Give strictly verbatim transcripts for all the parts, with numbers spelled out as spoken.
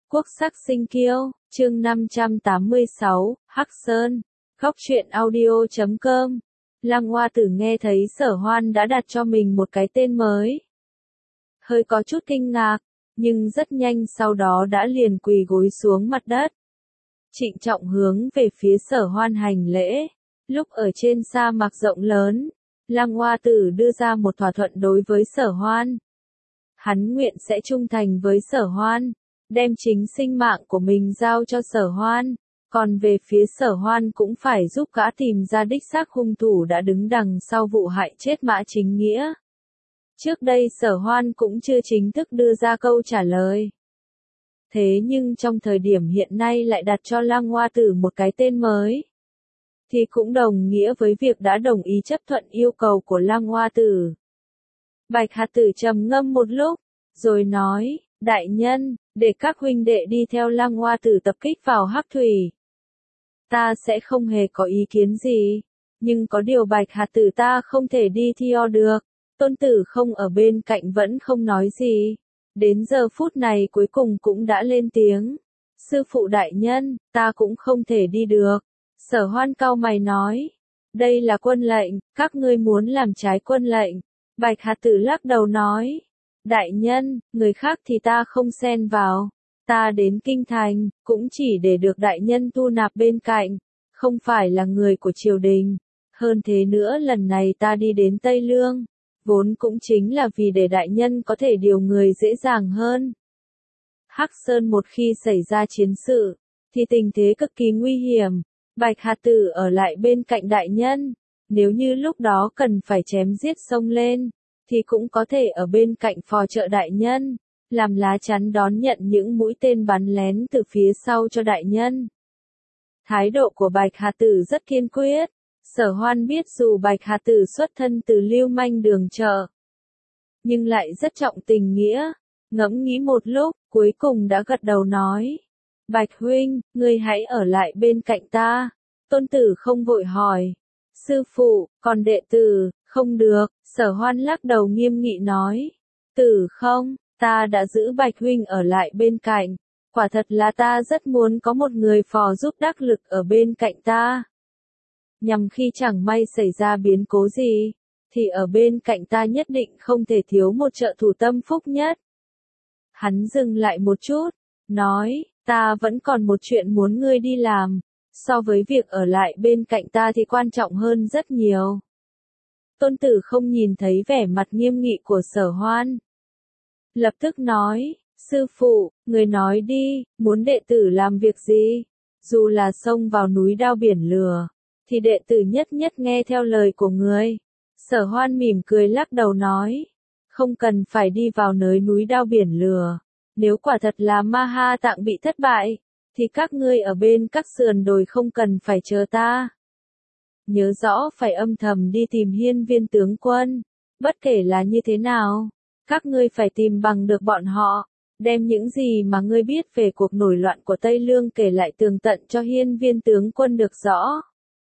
Quốc sắc sinh kiêu, chương năm trăm tám mươi sáu, Hắc Sơn, Góc truyện audio chấm com. Lăng Hoa Tử nghe thấy Sở Hoan đã đặt cho mình một cái tên mới. Hơi có chút kinh ngạc, nhưng rất nhanh sau đó đã liền quỳ gối xuống mặt đất. Trịnh trọng hướng về phía Sở Hoan hành lễ. Lúc ở trên sa mạc rộng lớn, Lăng Hoa Tử đưa ra một thỏa thuận đối với Sở Hoan. Hắn nguyện sẽ trung thành với Sở Hoan, đem chính sinh mạng của mình giao cho Sở Hoan, còn về phía Sở Hoan cũng phải giúp gã tìm ra đích xác hung thủ đã đứng đằng sau vụ hại chết Mã Chính Nghĩa. Trước đây Sở Hoan cũng chưa chính thức đưa ra câu trả lời. Thế nhưng trong thời điểm hiện nay lại đặt cho Lăng Hoa Tử một cái tên mới, thì cũng đồng nghĩa với việc đã đồng ý chấp thuận yêu cầu của Lăng Hoa Tử. Bạch Hạt Tử trầm ngâm một lúc, rồi nói, đại nhân, để các huynh đệ đi theo Lăng Hoa Tử tập kích vào Hắc Thủy. Ta sẽ không hề có ý kiến gì, nhưng có điều Bạch Hạt Tử ta không thể đi theo được. Tôn Tử không ở bên cạnh vẫn không nói gì. Đến giờ phút này cuối cùng cũng đã lên tiếng. Sư phụ đại nhân, ta cũng không thể đi được. Sở Hoan cau mày nói, đây là quân lệnh, các ngươi muốn làm trái quân lệnh. Bạch Hạt Tử lắc đầu nói, đại nhân, người khác thì ta không xen vào. Ta đến kinh thành, cũng chỉ để được đại nhân thu nạp bên cạnh, không phải là người của triều đình. Hơn thế nữa lần này ta đi đến Tây Lương, vốn cũng chính là vì để đại nhân có thể điều người dễ dàng hơn. Hắc Sơn một khi xảy ra chiến sự, thì tình thế cực kỳ nguy hiểm. Bạch Hạt Tử ở lại bên cạnh đại nhân, nếu như lúc đó cần phải chém giết xông lên, thì cũng có thể ở bên cạnh phò trợ đại nhân, làm lá chắn đón nhận những mũi tên bắn lén từ phía sau cho đại nhân. Thái độ của Bạch Hạt Tử rất kiên quyết. Sở Hoan biết dù Bạch Hạt Tử xuất thân từ lưu manh đường chợ, nhưng lại rất trọng tình nghĩa. Ngẫm nghĩ một lúc, cuối cùng đã gật đầu nói, Bạch huynh, ngươi hãy ở lại bên cạnh ta. Tôn Tử không vội hỏi, sư phụ, còn đệ tử, không được. Sở Hoan lắc đầu nghiêm nghị nói, Tử không, ta đã giữ Bạch huynh ở lại bên cạnh. Quả thật là ta rất muốn có một người phò giúp đắc lực ở bên cạnh ta. Nhằm khi chẳng may xảy ra biến cố gì, thì ở bên cạnh ta nhất định không thể thiếu một trợ thủ tâm phúc nhất. Hắn dừng lại một chút, nói, ta vẫn còn một chuyện muốn ngươi đi làm, so với việc ở lại bên cạnh ta thì quan trọng hơn rất nhiều. Tôn Tử không nhìn thấy vẻ mặt nghiêm nghị của Sở Hoan, lập tức nói, sư phụ, người nói đi, muốn đệ tử làm việc gì? Dù là xông vào núi đao biển lửa, thì đệ tử nhất nhất nghe theo lời của người. Sở Hoan mỉm cười lắc đầu nói, không cần phải đi vào nơi núi đao biển lửa. Nếu quả thật là Ma Ha Tạng bị thất bại, thì các ngươi ở bên các sườn đồi không cần phải chờ ta. Nhớ rõ phải âm thầm đi tìm Hiên Viên tướng quân. Bất kể là như thế nào, các ngươi phải tìm bằng được bọn họ, đem những gì mà ngươi biết về cuộc nổi loạn của Tây Lương kể lại tường tận cho Hiên Viên tướng quân được rõ.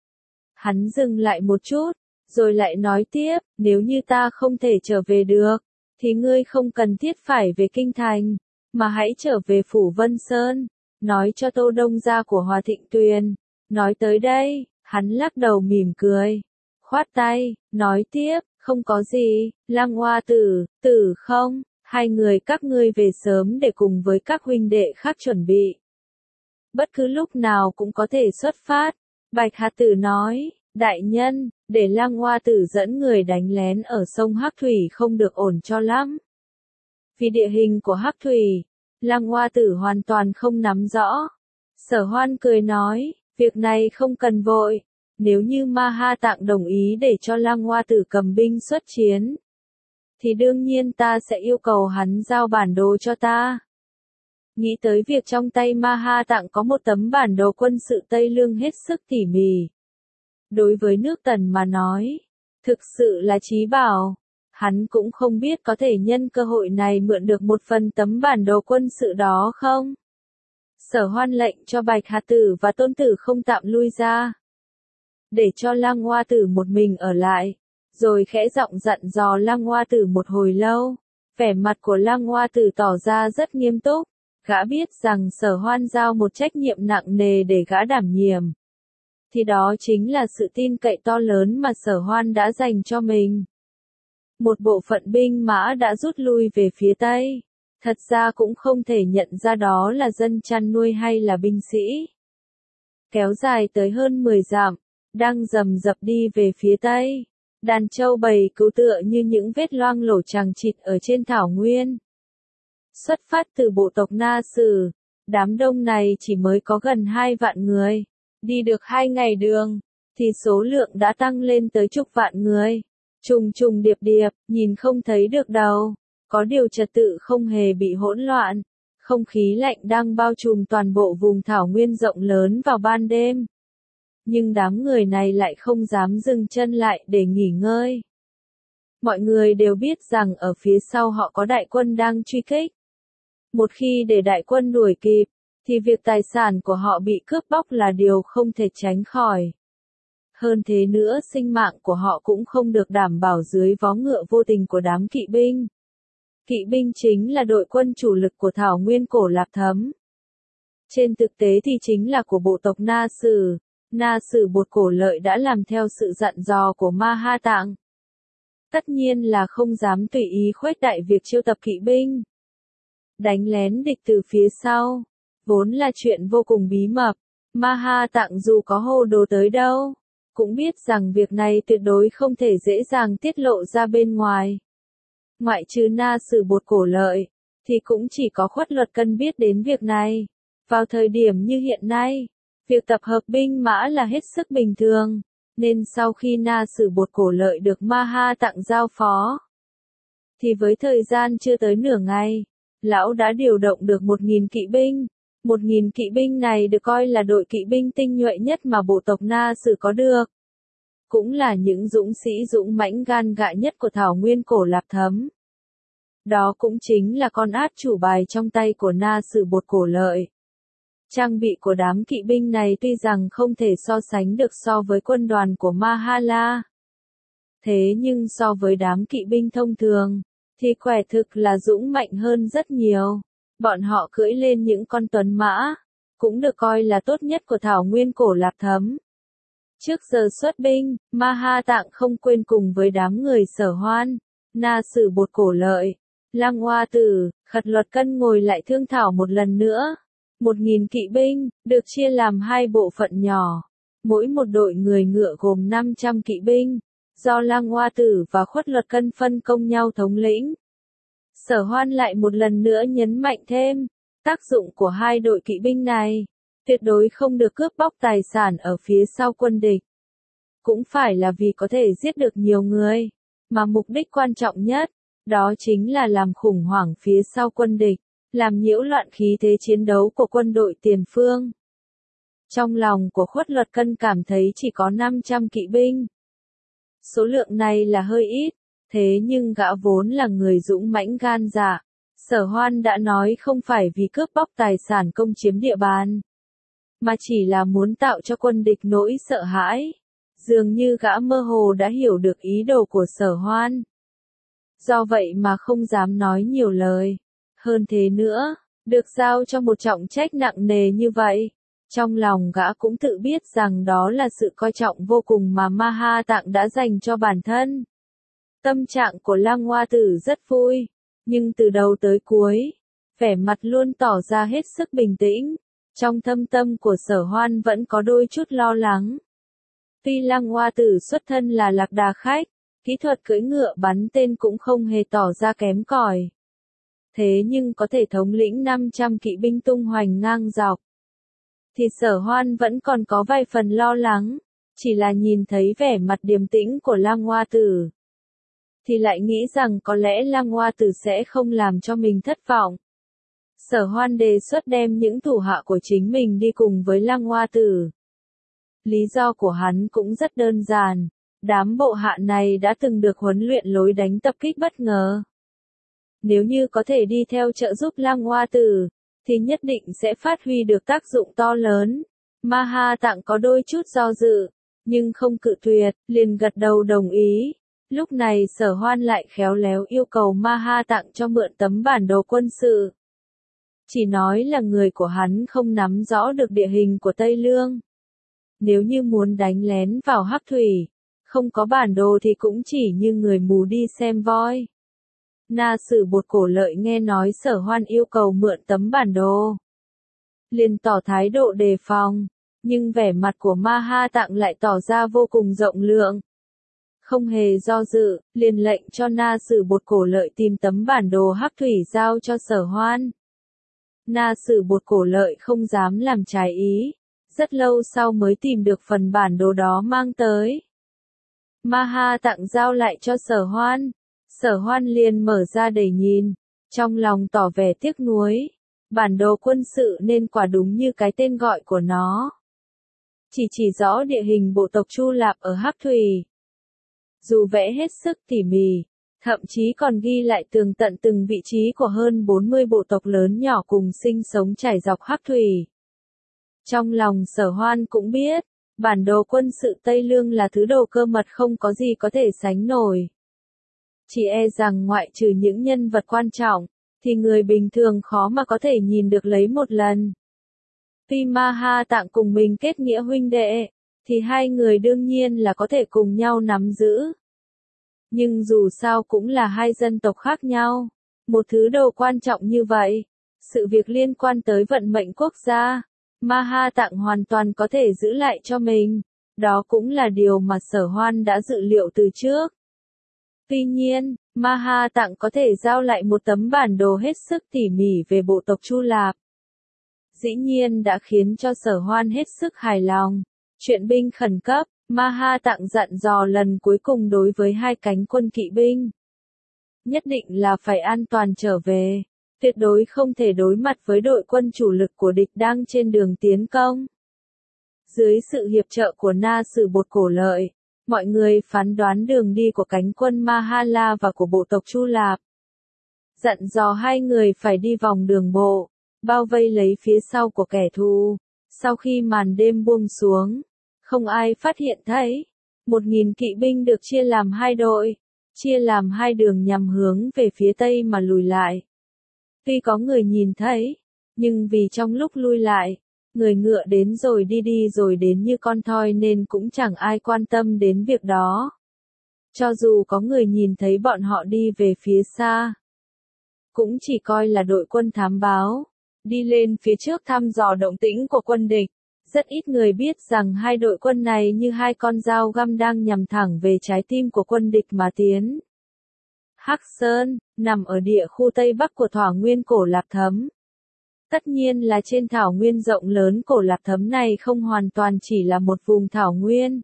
Hắn dừng lại một chút, rồi lại nói tiếp, nếu như ta không thể trở về được, thì ngươi không cần thiết phải về kinh thành, mà hãy trở về phủ Vân Sơn, nói cho Tô Đông gia của Hòa Thịnh Tuyền. Nói tới đây, hắn lắc đầu mỉm cười, khoát tay, nói tiếp, không có gì. Lăng Hoa Tử, Tử không, hai người các ngươi về sớm để cùng với các huynh đệ khác chuẩn bị. Bất cứ lúc nào cũng có thể xuất phát. Bạch Hạt Tử nói, đại nhân, để Lăng Hoa Tử dẫn người đánh lén ở sông Hắc Thủy không được ổn cho lắm. Vì địa hình của Hắc Thủy, Lăng Hoa Tử hoàn toàn không nắm rõ. Sở Hoan cười nói, việc này không cần vội. Nếu như Ma Ha Tạng đồng ý để cho Lăng Hoa Tử cầm binh xuất chiến, thì đương nhiên ta sẽ yêu cầu hắn giao bản đồ cho ta. Nghĩ tới việc trong tay Ma Ha Tạng có một tấm bản đồ quân sự Tây Lương hết sức tỉ mỉ. Đối với nước Tần mà nói, thực sự là chí bảo. Hắn cũng không biết có thể nhân cơ hội này mượn được một phần tấm bản đồ quân sự đó không. Sở Hoan lệnh cho Bạch Hạt Tử và Tôn Tử không tạm lui ra, để cho Lăng Hoa Tử một mình ở lại, rồi khẽ giọng dặn dò Lăng Hoa Tử một hồi lâu. Vẻ mặt của Lăng Hoa Tử tỏ ra rất nghiêm túc, Gã biết rằng Sở Hoan giao một trách nhiệm nặng nề để gã đảm nhiệm. Thì đó chính là sự tin cậy to lớn mà Sở Hoan đã dành cho mình. Một bộ phận binh mã đã rút lui về phía Tây. Thật ra cũng không thể nhận ra đó là dân chăn nuôi hay là binh sĩ. Kéo dài tới hơn mười dặm, đang rầm rập đi về phía Tây. Đàn trâu bầy cứu tựa như những vết loang lổ chằng chịt ở trên thảo nguyên. Xuất phát từ bộ tộc Na Sử, đám đông này chỉ mới có gần hai vạn người. Đi được hai ngày đường, thì số lượng đã tăng lên tới chục vạn người. Trùng trùng điệp điệp, nhìn không thấy được đầu. Có điều trật tự không hề bị hỗn loạn. Không khí lạnh đang bao trùm toàn bộ vùng thảo nguyên rộng lớn vào ban đêm. Nhưng đám người này lại không dám dừng chân lại để nghỉ ngơi. Mọi người đều biết rằng ở phía sau họ có đại quân đang truy kích. Một khi để đại quân đuổi kịp, thì việc tài sản của họ bị cướp bóc là điều không thể tránh khỏi. Hơn thế nữa, sinh mạng của họ cũng không được đảm bảo dưới vó ngựa vô tình của đám kỵ binh. Kỵ binh chính là đội quân chủ lực của thảo nguyên Cổ Lạp Thấm. Trên thực tế thì chính là của bộ tộc Na Sử. Na Sử Bột Cổ Lợi đã làm theo sự dặn dò của Ma Ha Tạng. Tất nhiên là không dám tùy ý khuếch đại việc chiêu tập kỵ binh. Đánh lén địch từ phía sau, vốn là chuyện vô cùng bí mật. Ma Ha Tạng dù có hồ đồ tới đâu, cũng biết rằng việc này tuyệt đối không thể dễ dàng tiết lộ ra bên ngoài. Ngoại trừ Na Sử Bột Cổ Lợi, thì cũng chỉ có Khuất Luật Cân biết đến việc này. Vào thời điểm như hiện nay, việc tập hợp binh mã là hết sức bình thường, nên sau khi Na Sử Bột Cổ Lợi được Ma Ha Tạng giao phó, thì với thời gian chưa tới nửa ngày, lão đã điều động được một nghìn kỵ binh. Một nghìn kỵ binh này được coi là đội kỵ binh tinh nhuệ nhất mà bộ tộc Na Sử có được. Cũng là những dũng sĩ dũng mãnh gan gại nhất của thảo nguyên Cổ Lạp Thấm. Đó cũng chính là con át chủ bài trong tay của Na Sử Bột Cổ Lợi. Trang bị của đám kỵ binh này tuy rằng không thể so sánh được so với quân đoàn của Mahala. Thế nhưng so với đám kỵ binh thông thường, thì quả thực là dũng mạnh hơn rất nhiều. Bọn họ cưỡi lên những con tuấn mã, cũng được coi là tốt nhất của thảo nguyên Cổ Lạp Thấm. Trước giờ xuất binh, Ma Ha Tạng không quên cùng với đám người Sở Hoan, Na Sử Bột Cổ Lợi, Lăng Hoa Tử, Khật Luật Cân ngồi lại thương thảo một lần nữa. Một nghìn kỵ binh, được chia làm hai bộ phận nhỏ. Mỗi một đội người ngựa gồm năm trăm kỵ binh, do Lăng Hoa Tử và Khuất Luật Cân phân công nhau thống lĩnh. Sở Hoan lại một lần nữa nhấn mạnh thêm, tác dụng của hai đội kỵ binh này, tuyệt đối không được cướp bóc tài sản ở phía sau quân địch. Cũng phải là vì có thể giết được nhiều người, mà mục đích quan trọng nhất, đó chính là làm khủng hoảng phía sau quân địch, làm nhiễu loạn khí thế chiến đấu của quân đội tiền phương. Trong lòng của Khuất Luật Cân cảm thấy chỉ có năm trăm kỵ binh. Số lượng này là hơi ít, thế nhưng gã vốn là người dũng mãnh gan dạ. Sở Hoan đã nói không phải vì cướp bóc tài sản công chiếm địa bàn, mà chỉ là muốn tạo cho quân địch nỗi sợ hãi. Dường như gã mơ hồ đã hiểu được ý đồ của Sở Hoan. Do vậy mà không dám nói nhiều lời. Hơn thế nữa, được giao cho một trọng trách nặng nề như vậy, trong lòng gã cũng tự biết rằng đó là sự coi trọng vô cùng mà Ma Ha Tạng đã dành cho bản thân. Tâm trạng của Lăng Hoa Tử rất vui, nhưng từ đầu tới cuối, vẻ mặt luôn tỏ ra hết sức bình tĩnh. Trong thâm tâm của Sở Hoan vẫn có đôi chút lo lắng. Tuy Lăng Hoa Tử xuất thân là lạc đà khách, kỹ thuật cưỡi ngựa bắn tên cũng không hề tỏ ra kém cỏi. Thế nhưng có thể thống lĩnh năm trăm kỵ binh tung hoành ngang dọc, thì Sở Hoan vẫn còn có vài phần lo lắng. Chỉ là nhìn thấy vẻ mặt điềm tĩnh của Lăng Hoa Tử, thì lại nghĩ rằng có lẽ Lăng Hoa Tử sẽ không làm cho mình thất vọng. Sở Hoan đề xuất đem những thủ hạ của chính mình đi cùng với Lăng Hoa Tử. Lý do của hắn cũng rất đơn giản, đám bộ hạ này đã từng được huấn luyện lối đánh tập kích bất ngờ. Nếu như có thể đi theo trợ giúp Lăng Hoa Tử, thì nhất định sẽ phát huy được tác dụng to lớn. Ma Ha Tạng có đôi chút do dự, nhưng không cự tuyệt, liền gật đầu đồng ý. Lúc này Sở Hoan lại khéo léo yêu cầu Ma Ha Tạng cho mượn tấm bản đồ quân sự. Chỉ nói là người của hắn không nắm rõ được địa hình của Tây Lương. Nếu như muốn đánh lén vào Hắc Thủy, không có bản đồ thì cũng chỉ như người mù đi xem voi. Na Sử Bột Cổ Lợi nghe nói Sở Hoan yêu cầu mượn tấm bản đồ, liền tỏ thái độ đề phòng, nhưng vẻ mặt của Ma Ha Tặng lại tỏ ra vô cùng rộng lượng. Không hề do dự, liền lệnh cho Na Sử Bột Cổ Lợi tìm tấm bản đồ Hắc Thủy giao cho Sở Hoan. Na Sử Bột Cổ Lợi không dám làm trái ý, rất lâu sau mới tìm được phần bản đồ đó mang tới. Ma Ha Tặng giao lại cho Sở Hoan. Sở Hoan liền mở ra để nhìn, trong lòng tỏ vẻ tiếc nuối. Bản đồ quân sự nên quả đúng như cái tên gọi của nó. Chỉ chỉ rõ địa hình bộ tộc Chu Lạp ở Hắc Thủy. Dù vẽ hết sức tỉ mỉ, thậm chí còn ghi lại tường tận từng vị trí của hơn bốn mươi bộ tộc lớn nhỏ cùng sinh sống trải dọc Hắc Thủy. Trong lòng Sở Hoan cũng biết, bản đồ quân sự Tây Lương là thứ đồ cơ mật không có gì có thể sánh nổi. Chỉ e rằng ngoại trừ những nhân vật quan trọng, thì người bình thường khó mà có thể nhìn được lấy một lần. Tuy Ma Ha Tặng cùng mình kết nghĩa huynh đệ, thì hai người đương nhiên là có thể cùng nhau nắm giữ. Nhưng dù sao cũng là hai dân tộc khác nhau, một thứ đồ quan trọng như vậy, sự việc liên quan tới vận mệnh quốc gia, Ma Ha Tặng hoàn toàn có thể giữ lại cho mình, đó cũng là điều mà Sở Hoan đã dự liệu từ trước. Tuy nhiên, Ma Ha Tặng có thể giao lại một tấm bản đồ hết sức tỉ mỉ về bộ tộc Chu Lạp. Dĩ nhiên đã khiến cho Sở Hoan hết sức hài lòng. Chuyện binh khẩn cấp, Ma Ha Tặng dặn dò lần cuối cùng đối với hai cánh quân kỵ binh. Nhất định là phải an toàn trở về, tuyệt đối không thể đối mặt với đội quân chủ lực của địch đang trên đường tiến công. Dưới sự hiệp trợ của Na Sử Bột Cổ Lợi, mọi người phán đoán đường đi của cánh quân Mahala và của bộ tộc Chu Lạp. Dặn dò hai người phải đi vòng đường bộ, bao vây lấy phía sau của kẻ thù. Sau khi màn đêm buông xuống, không ai phát hiện thấy. Một nghìn kỵ binh được chia làm hai đội, chia làm hai đường nhằm hướng về phía tây mà lùi lại. Tuy có người nhìn thấy, nhưng vì trong lúc lui lại, người ngựa đến rồi đi đi rồi đến như con thoi nên cũng chẳng ai quan tâm đến việc đó. Cho dù có người nhìn thấy bọn họ đi về phía xa, cũng chỉ coi là đội quân thám báo, đi lên phía trước thăm dò động tĩnh của quân địch. Rất ít người biết rằng hai đội quân này như hai con dao găm đang nhằm thẳng về trái tim của quân địch mà tiến. Hắc Sơn, nằm ở địa khu Tây Bắc của thảo nguyên Cổ Lạp Thấm. Tất nhiên là trên thảo nguyên rộng lớn Cổ Lạp Thấm này không hoàn toàn chỉ là một vùng thảo nguyên.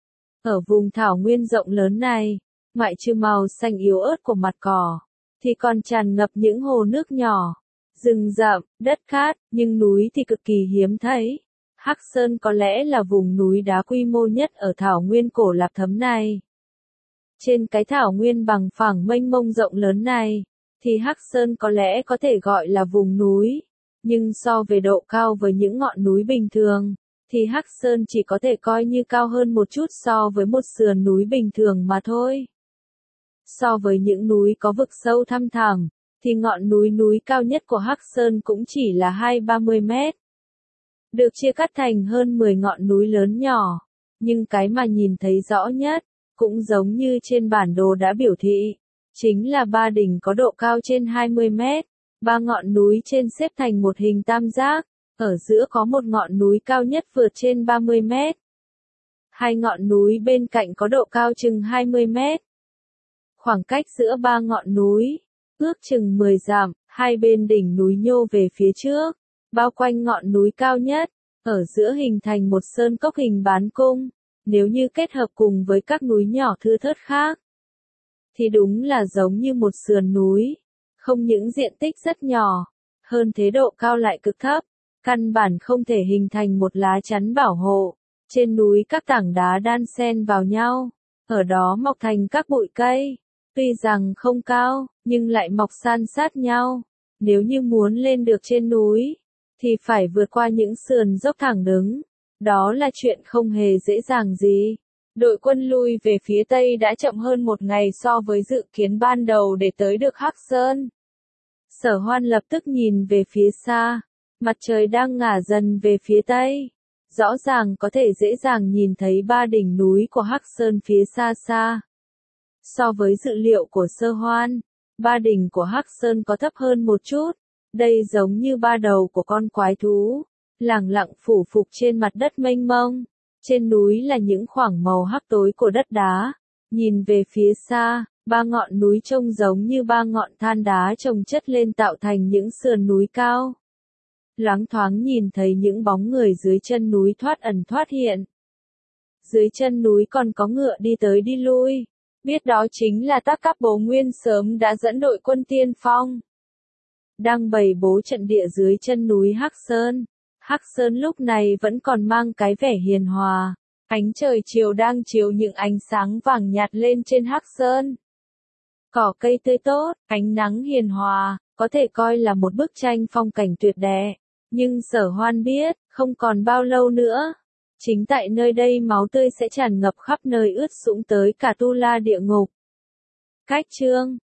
Ở vùng thảo nguyên rộng lớn này, ngoại trừ màu xanh yếu ớt của mặt cỏ, thì còn tràn ngập những hồ nước nhỏ, rừng rậm, đất cát, nhưng núi thì cực kỳ hiếm thấy. Hắc Sơn có lẽ là vùng núi đá quy mô nhất ở thảo nguyên Cổ Lạp Thấm này. Trên cái thảo nguyên bằng phẳng mênh mông rộng lớn này, thì Hắc Sơn có lẽ có thể gọi là vùng núi, nhưng so về độ cao với những ngọn núi bình thường, thì Hắc Sơn chỉ có thể coi như cao hơn một chút so với một sườn núi bình thường mà thôi. So với những núi có vực sâu thăm thẳm, thì ngọn núi núi cao nhất của Hắc Sơn cũng chỉ là hai ba mươi mét. Được chia cắt thành hơn mười ngọn núi lớn nhỏ, nhưng cái mà nhìn thấy rõ nhất, cũng giống như trên bản đồ đã biểu thị, chính là ba đỉnh có độ cao trên hai mươi mét, ba ngọn núi trên xếp thành một hình tam giác, ở giữa có một ngọn núi cao nhất vượt trên ba mươi mét. Hai ngọn núi bên cạnh có độ cao chừng hai mươi mét. Khoảng cách giữa ba ngọn núi, ước chừng mười dặm, hai bên đỉnh núi nhô về phía trước, bao quanh ngọn núi cao nhất, ở giữa hình thành một sơn cốc hình bán cung. Nếu như kết hợp cùng với các núi nhỏ thưa thớt khác, thì đúng là giống như một sườn núi, không những diện tích rất nhỏ, hơn thế độ cao lại cực thấp, căn bản không thể hình thành một lá chắn bảo hộ. Trên núi các tảng đá đan xen vào nhau, ở đó mọc thành các bụi cây, tuy rằng không cao, nhưng lại mọc san sát nhau. Nếu như muốn lên được trên núi, thì phải vượt qua những sườn dốc thẳng đứng. Đó là chuyện không hề dễ dàng gì. Đội quân lui về phía Tây đã chậm hơn một ngày so với dự kiến ban đầu để tới được Hắc Sơn. Sở Hoan lập tức nhìn về phía xa, mặt trời đang ngả dần về phía tây. Rõ ràng có thể dễ dàng nhìn thấy ba đỉnh núi của Hắc Sơn phía xa xa. So với dự liệu của Sở Hoan, ba đỉnh của Hắc Sơn có thấp hơn một chút. Đây giống như ba đầu của con quái thú, lẳng lặng phủ phục trên mặt đất mênh mông. Trên núi là những khoảng màu hắc tối của đất đá. Nhìn về phía xa, ba ngọn núi trông giống như ba ngọn than đá chồng chất lên tạo thành những sườn núi cao. Loáng thoáng nhìn thấy những bóng người dưới chân núi thoát ẩn thoát hiện. Dưới chân núi còn có ngựa đi tới đi lui. Biết đó chính là Tắc Các Bố Nguyên sớm đã dẫn đội quân tiên phong. Đang bày bố trận địa dưới chân núi Hắc Sơn. Hắc Sơn lúc này vẫn còn mang cái vẻ hiền hòa. Ánh trời chiều đang chiếu những ánh sáng vàng nhạt lên trên Hắc Sơn. Cỏ cây tươi tốt, ánh nắng hiền hòa, có thể coi là một bức tranh phong cảnh tuyệt đẹp. Nhưng Sở Hoan biết, không còn bao lâu nữa. Chính tại nơi đây máu tươi sẽ tràn ngập khắp nơi ướt sũng tới cả Tu La địa ngục. Cách chương